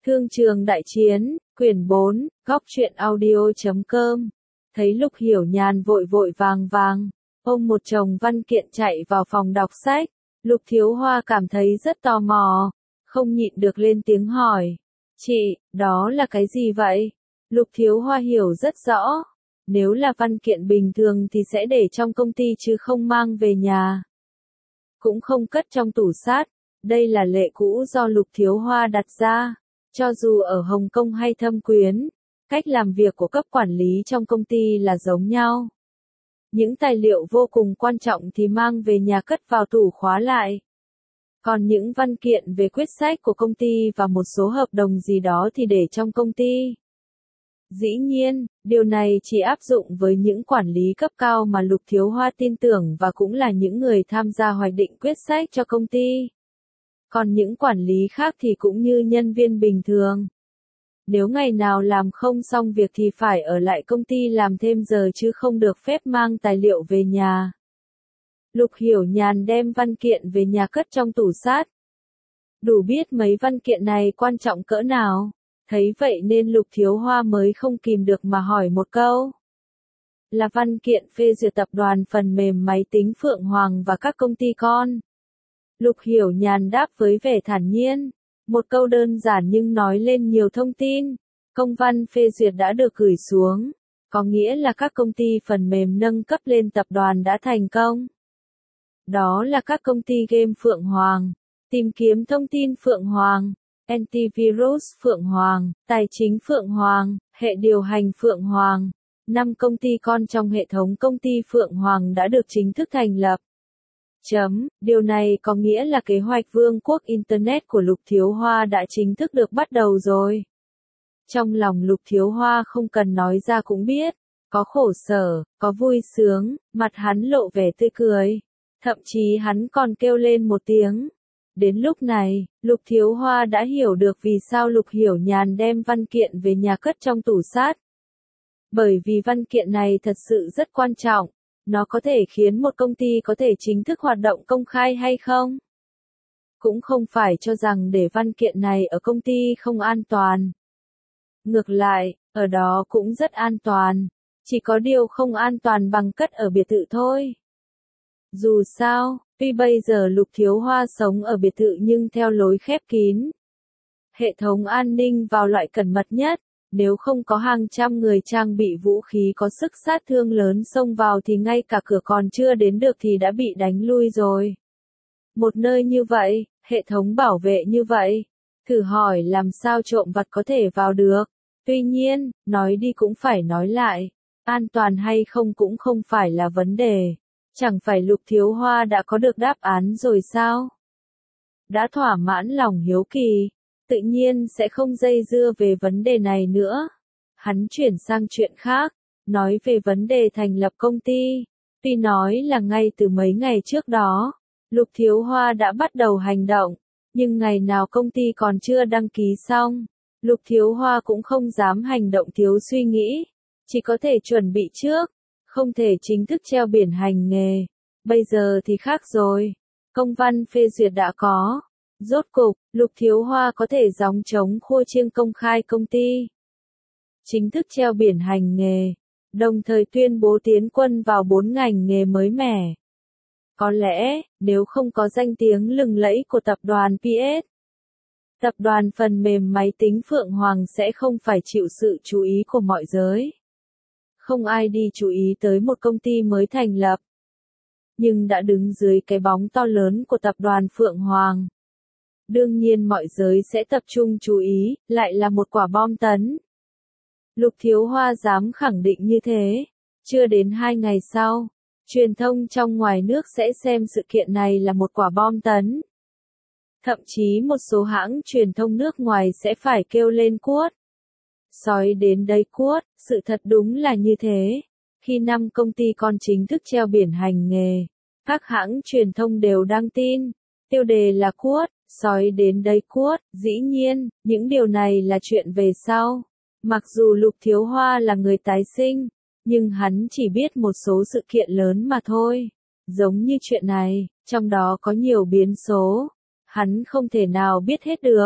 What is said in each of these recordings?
Thương trường đại chiến, quyển 4, góc truyện audio.com. Thấy Lục Hiểu Nhàn vội vội vàng, ôm một chồng văn kiện chạy vào phòng đọc sách, Lục Thiếu Hoa cảm thấy rất tò mò, không nhịn được lên tiếng hỏi. Chị, đó là cái gì vậy? Lục Thiếu Hoa hiểu rất rõ. Nếu là văn kiện bình thường thì sẽ để trong công ty chứ không mang về nhà. Cũng không cất trong tủ sát. Đây là lệ cũ do Lục Thiếu Hoa đặt ra. Cho dù ở Hồng Kông hay Thâm Quyến, cách làm việc của cấp quản lý trong công ty là giống nhau. Những tài liệu vô cùng quan trọng thì mang về nhà cất vào tủ khóa lại. Còn những văn kiện về quyết sách của công ty và một số hợp đồng gì đó thì để trong công ty. Dĩ nhiên, điều này chỉ áp dụng với những quản lý cấp cao mà Lục Thiếu Hoa tin tưởng và cũng là những người tham gia hoạch định quyết sách cho công ty. Còn những quản lý khác thì cũng như nhân viên bình thường. Nếu ngày nào làm không xong việc thì phải ở lại công ty làm thêm giờ chứ không được phép mang tài liệu về nhà. Lục Hiểu Nhàn đem văn kiện về nhà cất trong tủ sát. Đủ biết mấy văn kiện này quan trọng cỡ nào. Thấy vậy nên Lục Thiếu Hoa mới không kìm được mà hỏi một câu. Là văn kiện phê duyệt tập đoàn phần mềm máy tính Phượng Hoàng và các công ty con. Lục Hiểu Nhàn đáp với vẻ thản nhiên. Một câu đơn giản nhưng nói lên nhiều thông tin. Công văn phê duyệt đã được gửi xuống. Có nghĩa là các công ty phần mềm nâng cấp lên tập đoàn đã thành công. Đó là các công ty game Phượng Hoàng, tìm kiếm thông tin Phượng Hoàng, antivirus Phượng Hoàng, tài chính Phượng Hoàng, hệ điều hành Phượng Hoàng. 5 công ty con trong hệ thống công ty Phượng Hoàng đã được chính thức thành lập. Điều này có nghĩa là kế hoạch vương quốc Internet của Lục Thiếu Hoa đã chính thức được bắt đầu rồi. Trong lòng Lục Thiếu Hoa không cần nói ra cũng biết, có khổ sở, có vui sướng, mặt hắn lộ vẻ tươi cười. Thậm chí hắn còn kêu lên một tiếng. Đến lúc này, Lục Thiếu Hoa đã hiểu được vì sao Lục Hiểu Nhàn đem văn kiện về nhà cất trong tủ sát. Bởi vì văn kiện này thật sự rất quan trọng. Nó có thể khiến một công ty có thể chính thức hoạt động công khai hay không? Cũng không phải cho rằng để văn kiện này ở công ty không an toàn. Ngược lại, ở đó cũng rất an toàn. Chỉ có điều không an toàn bằng cất ở biệt thự thôi. Dù sao, tuy bây giờ Lục Thiếu Hoa sống ở biệt thự nhưng theo lối khép kín. Hệ thống an ninh vào loại cẩn mật nhất. Nếu không có hàng trăm người trang bị vũ khí có sức sát thương lớn xông vào thì ngay cả cửa còn chưa đến được thì đã bị đánh lui rồi. Một nơi như vậy, hệ thống bảo vệ như vậy, thử hỏi làm sao trộm vặt có thể vào được. Tuy nhiên, nói đi cũng phải nói lại, an toàn hay không cũng không phải là vấn đề. Chẳng phải Lục Thiếu Hoa đã có được đáp án rồi sao? Đã thỏa mãn lòng hiếu kỳ. Tự nhiên sẽ không dây dưa về vấn đề này nữa. Hắn chuyển sang chuyện khác, nói về vấn đề thành lập công ty. Tuy nói là ngay từ mấy ngày trước đó, Lục Thiếu Hoa đã bắt đầu hành động, nhưng ngày nào công ty còn chưa đăng ký xong, Lục Thiếu Hoa cũng không dám hành động thiếu suy nghĩ, chỉ có thể chuẩn bị trước, không thể chính thức treo biển hành nghề. Bây giờ thì khác rồi, công văn phê duyệt đã có. Rốt cục, Lục Thiếu Hoa có thể gióng trống khua chiêng công khai công ty. Chính thức treo biển hành nghề, đồng thời tuyên bố tiến quân vào 4 ngành nghề mới mẻ. Có lẽ, nếu không có danh tiếng lừng lẫy của tập đoàn PS, tập đoàn phần mềm máy tính Phượng Hoàng sẽ không phải chịu sự chú ý của mọi giới. Không ai đi chú ý tới một công ty mới thành lập. Nhưng đã đứng dưới cái bóng to lớn của tập đoàn Phượng Hoàng. Đương nhiên mọi giới sẽ tập trung chú ý, lại là một quả bom tấn. Lục Thiếu Hoa dám khẳng định như thế. Chưa đến 2 ngày sau, truyền thông trong ngoài nước sẽ xem sự kiện này là một quả bom tấn. Thậm chí một số hãng truyền thông nước ngoài sẽ phải kêu lên cuốt. Sói đến đây cuốt, sự thật đúng là như thế. Khi 5 công ty con chính thức treo biển hành nghề, các hãng truyền thông đều đăng tin. Tiêu đề là cuốt. Sói đến đây cuốt, dĩ nhiên, những điều này là chuyện về sau. Mặc dù Lục Thiếu Hoa là người tái sinh, nhưng hắn chỉ biết một số sự kiện lớn mà thôi. Giống như chuyện này, trong đó có nhiều biến số. Hắn không thể nào biết hết được.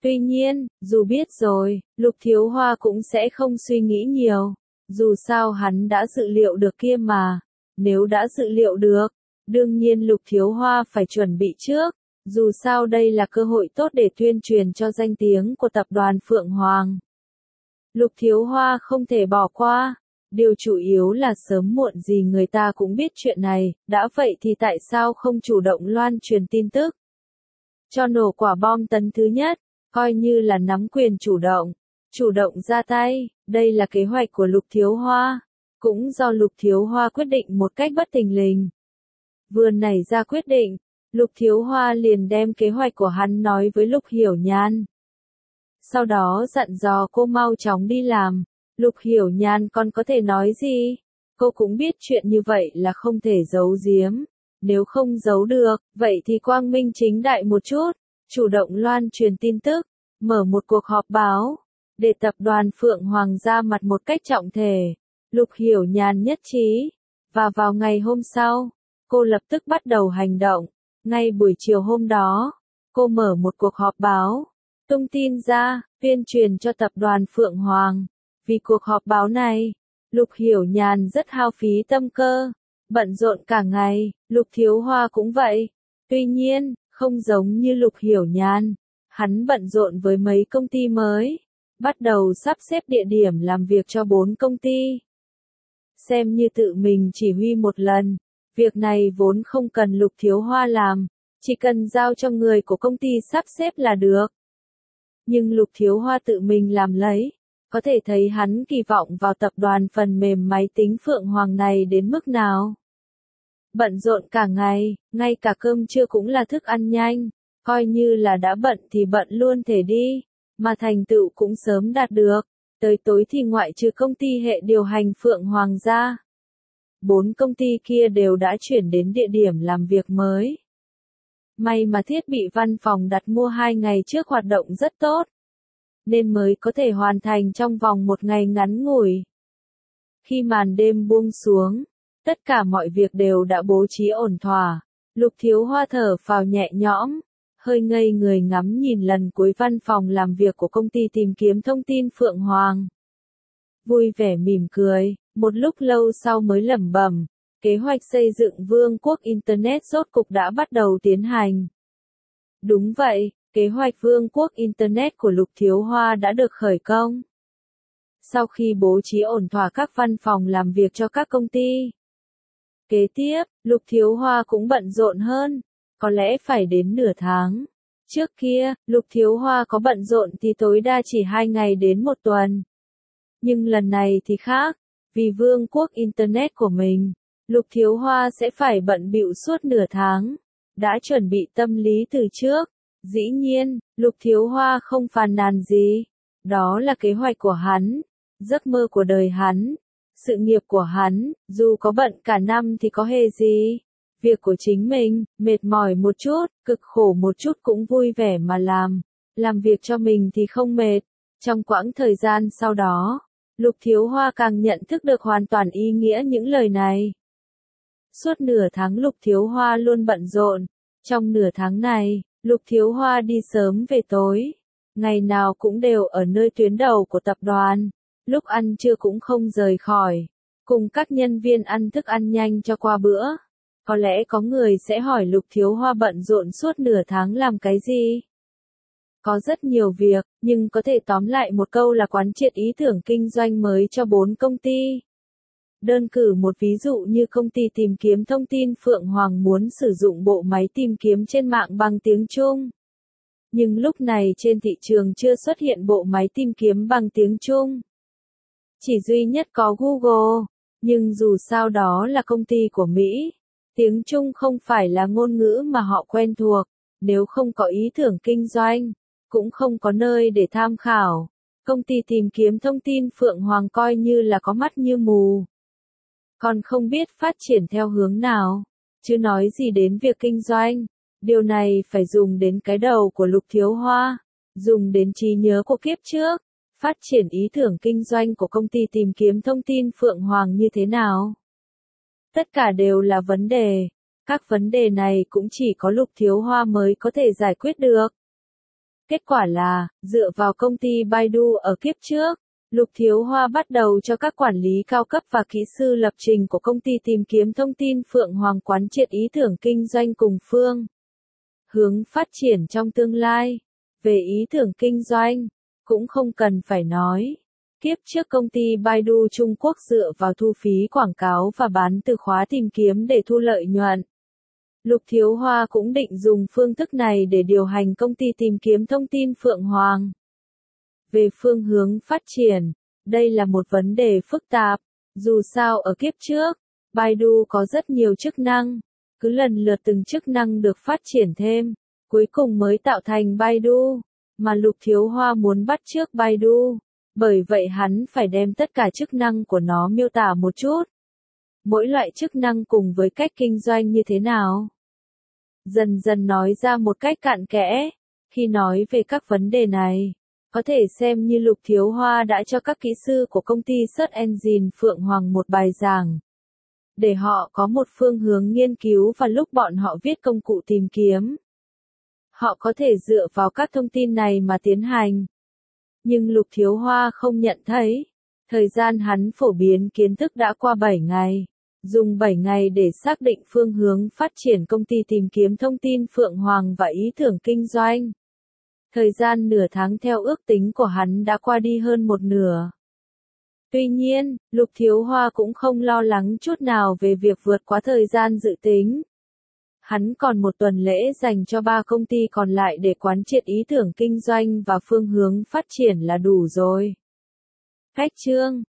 Tuy nhiên, dù biết rồi, Lục Thiếu Hoa cũng sẽ không suy nghĩ nhiều. Dù sao hắn đã dự liệu được kia mà. Nếu đã dự liệu được, đương nhiên Lục Thiếu Hoa phải chuẩn bị trước. Dù sao đây là cơ hội tốt để tuyên truyền cho danh tiếng của tập đoàn Phượng Hoàng. Lục Thiếu Hoa không thể bỏ qua. Điều chủ yếu là sớm muộn gì người ta cũng biết chuyện này, đã vậy thì tại sao không chủ động loan truyền tin tức? Cho nổ quả bom tấn thứ nhất, coi như là nắm quyền chủ động ra tay, đây là kế hoạch của Lục Thiếu Hoa, cũng do Lục Thiếu Hoa quyết định một cách bất thình lình. Vừa nảy ra quyết định, Lục Thiếu Hoa liền đem kế hoạch của hắn nói với Lục Hiểu Nhan. Sau đó dặn dò cô mau chóng đi làm. Lục Hiểu Nhan còn có thể nói gì? Cô cũng biết chuyện như vậy là không thể giấu giếm. Nếu không giấu được, vậy thì quang minh chính đại một chút, chủ động loan truyền tin tức, mở một cuộc họp báo, để tập đoàn Phượng Hoàng ra mặt một cách trọng thể. Lục Hiểu Nhan nhất trí, và vào ngày hôm sau, cô lập tức bắt đầu hành động. Ngay buổi chiều hôm đó, cô mở một cuộc họp báo, tung tin ra, tuyên truyền cho tập đoàn Phượng Hoàng. Vì cuộc họp báo này, Lục Hiểu Nhan rất hao phí tâm cơ, bận rộn cả ngày, Lục Thiếu Hoa cũng vậy. Tuy nhiên, không giống như Lục Hiểu Nhan, hắn bận rộn với mấy công ty mới, bắt đầu sắp xếp địa điểm làm việc cho 4 công ty. Xem như tự mình chỉ huy một lần, việc này vốn không cần Lục Thiếu Hoa làm, chỉ cần giao cho người của công ty sắp xếp là được. Nhưng Lục Thiếu Hoa tự mình làm lấy. Có thể thấy hắn kỳ vọng vào tập đoàn phần mềm máy tính Phượng Hoàng này đến mức nào. Bận rộn cả ngày, ngay cả cơm trưa cũng là thức ăn nhanh, coi như là đã bận thì bận luôn thể đi, mà thành tựu cũng sớm đạt được, tới tối thì ngoại trừ công ty hệ điều hành Phượng Hoàng ra. 4 công ty kia đều đã chuyển đến địa điểm làm việc mới. May mà thiết bị văn phòng đặt mua 2 ngày trước hoạt động rất tốt, nên mới có thể hoàn thành trong vòng một ngày ngắn ngủi. Khi màn đêm buông xuống, tất cả mọi việc đều đã bố trí ổn thỏa. Lục Thiếu Hoa thở phào nhẹ nhõm, hơi ngây người ngắm nhìn lần cuối văn phòng làm việc của công ty tìm kiếm thông tin Phượng Hoàng. Vui vẻ mỉm cười, một lúc lâu sau mới lẩm bẩm, kế hoạch xây dựng vương quốc Internet rốt cục đã bắt đầu tiến hành. Đúng vậy. Kế hoạch vương quốc Internet của Lục Thiếu Hoa đã được khởi công. Sau khi bố trí ổn thỏa các văn phòng làm việc cho các công ty. Kế tiếp, Lục Thiếu Hoa cũng bận rộn hơn, có lẽ phải đến nửa tháng. Trước kia, Lục Thiếu Hoa có bận rộn thì tối đa chỉ 2 ngày đến 1 tuần. Nhưng lần này thì khác, vì vương quốc Internet của mình, Lục Thiếu Hoa sẽ phải bận bịu suốt nửa tháng. Đã chuẩn bị tâm lý từ trước. Dĩ nhiên, Lục Thiếu Hoa không phàn nàn gì. Đó là kế hoạch của hắn, giấc mơ của đời hắn, sự nghiệp của hắn, dù có bận cả năm thì có hề gì. Việc của chính mình, mệt mỏi một chút, cực khổ một chút cũng vui vẻ mà làm việc cho mình thì không mệt. Trong quãng thời gian sau đó, Lục Thiếu Hoa càng nhận thức được hoàn toàn ý nghĩa những lời này. Suốt nửa tháng Lục Thiếu Hoa luôn bận rộn. Trong nửa tháng này, Lục Thiếu Hoa đi sớm về tối, ngày nào cũng đều ở nơi tuyến đầu của tập đoàn, lúc ăn trưa cũng không rời khỏi, cùng các nhân viên ăn thức ăn nhanh cho qua bữa. Có lẽ có người sẽ hỏi Lục Thiếu Hoa bận rộn suốt nửa tháng làm cái gì? Có rất nhiều việc, nhưng có thể tóm lại một câu là quán triệt ý tưởng kinh doanh mới cho 4 công ty. Đơn cử một ví dụ như công ty tìm kiếm thông tin Phượng Hoàng muốn sử dụng bộ máy tìm kiếm trên mạng bằng tiếng Trung. Nhưng lúc này trên thị trường chưa xuất hiện bộ máy tìm kiếm bằng tiếng Trung. Chỉ duy nhất có Google, nhưng dù sao đó là công ty của Mỹ. Tiếng Trung không phải là ngôn ngữ mà họ quen thuộc, nếu không có ý tưởng kinh doanh, cũng không có nơi để tham khảo. Công ty tìm kiếm thông tin Phượng Hoàng coi như là có mắt như mù. Còn không biết phát triển theo hướng nào, chứ nói gì đến việc kinh doanh. Điều này phải dùng đến cái đầu của Lục Thiếu Hoa, dùng đến trí nhớ của kiếp trước. Phát triển ý tưởng kinh doanh của công ty tìm kiếm thông tin Phượng Hoàng như thế nào? Tất cả đều là vấn đề. Các vấn đề này cũng chỉ có Lục Thiếu Hoa mới có thể giải quyết được. Kết quả là, dựa vào công ty Baidu ở kiếp trước, Lục Thiếu Hoa bắt đầu cho các quản lý cao cấp và kỹ sư lập trình của công ty tìm kiếm thông tin Phượng Hoàng quán triệt ý tưởng kinh doanh cùng phương hướng phát triển trong tương lai. Về ý tưởng kinh doanh, cũng không cần phải nói. Kiếp trước công ty Baidu Trung Quốc dựa vào thu phí quảng cáo và bán từ khóa tìm kiếm để thu lợi nhuận. Lục Thiếu Hoa cũng định dùng phương thức này để điều hành công ty tìm kiếm thông tin Phượng Hoàng. Về phương hướng phát triển, đây là một vấn đề phức tạp. Dù sao ở kiếp trước, Baidu có rất nhiều chức năng, cứ lần lượt từng chức năng được phát triển thêm, cuối cùng mới tạo thành Baidu, mà Lục Thiếu Hoa muốn bắt chước Baidu, bởi vậy hắn phải đem tất cả chức năng của nó miêu tả một chút. Mỗi loại chức năng cùng với cách kinh doanh như thế nào. Dần dần nói ra một cách cặn kẽ, khi nói về các vấn đề này, có thể xem như Lục Thiếu Hoa đã cho các kỹ sư của công ty Search Engine Phượng Hoàng một bài giảng, để họ có một phương hướng nghiên cứu và lúc bọn họ viết công cụ tìm kiếm. Họ có thể dựa vào các thông tin này mà tiến hành. Nhưng Lục Thiếu Hoa không nhận thấy, thời gian hắn phổ biến kiến thức đã qua 7 ngày. Dùng 7 ngày để xác định phương hướng phát triển công ty tìm kiếm thông tin Phượng Hoàng và ý tưởng kinh doanh. Thời gian nửa tháng theo ước tính của hắn đã qua đi hơn một nửa. Tuy nhiên, Lục Thiếu Hoa cũng không lo lắng chút nào về việc vượt quá thời gian dự tính. Hắn còn một tuần lễ dành cho 3 công ty còn lại để quán triệt ý tưởng kinh doanh và phương hướng phát triển là đủ rồi. Khách chương